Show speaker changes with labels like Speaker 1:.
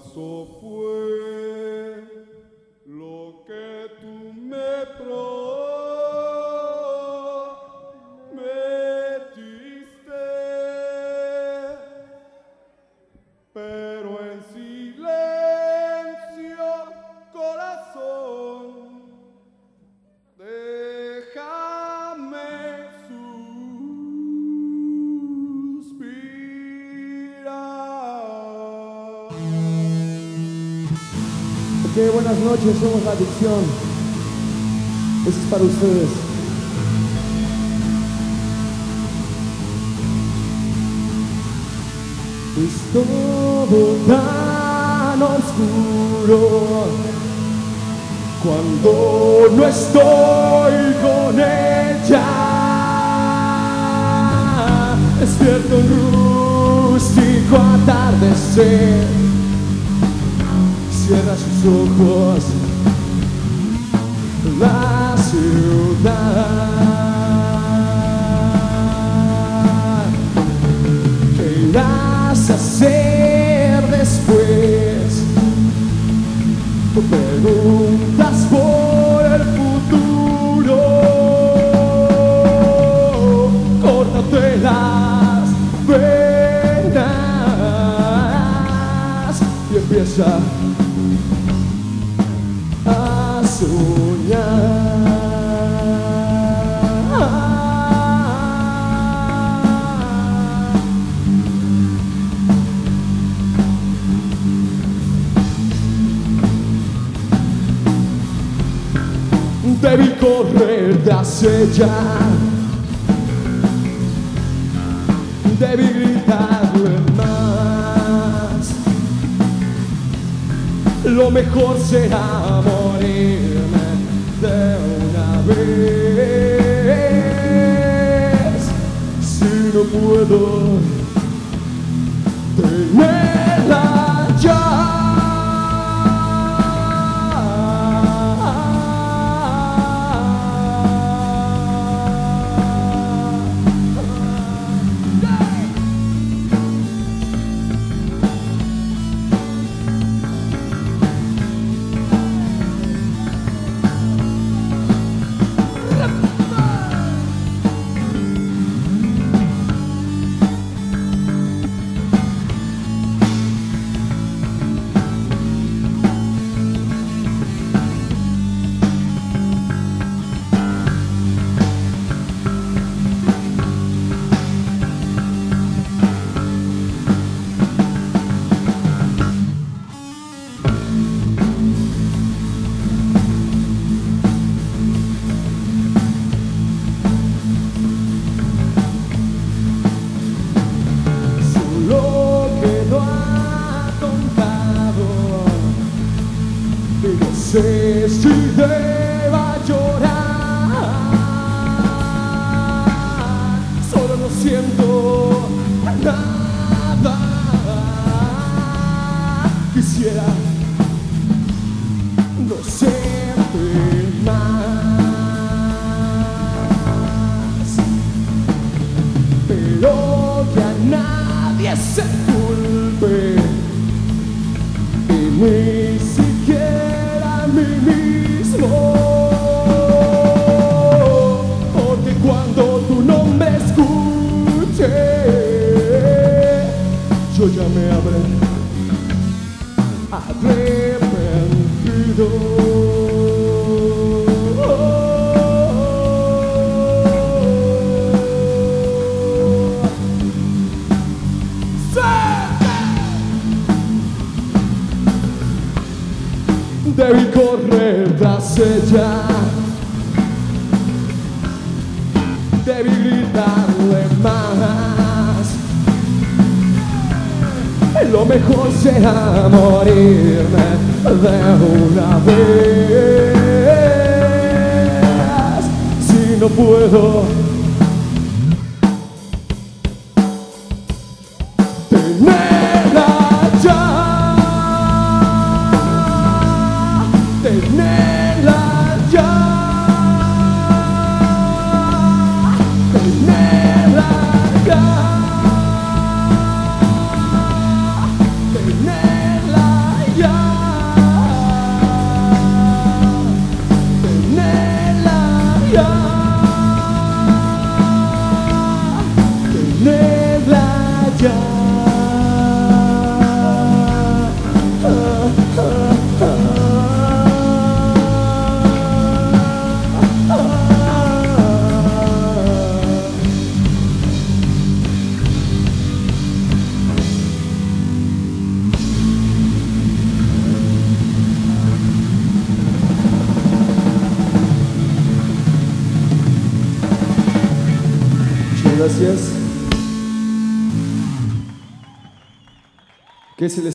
Speaker 1: falso fue lo que tú me prometiste, pero en silencio, corazón, déjame suspirar.
Speaker 2: Ok, buenas noches, somos La Adicción. Esto es para ustedes. Es todo tan oscuro cuando no estoy con ella. Despierto un rústico atardecer, cierra sus ojos la ciudad. ¿Qué irás a hacer después? Tú preguntas por el futuro. Córtate las venas y empieza a soñar. Debí correr tras ella, debí gritarle más. Lo mejor será morirme de una vez. Si no puedo tenerla ya. No sé si deba llorar, solo no siento nada. Quisiera no sentir más, pero que a nadie se culpe y ni siquiera a mí mismo, porque cuando tú no me escuches, yo ya me habré arrepentido. Debí correr tras ella, debí gritarle más. Lo mejor será morirme de una vez. Si no puedo tenerla ya, tenerla ya, tenerla ya, tenerla Gracias. ¿Qué se les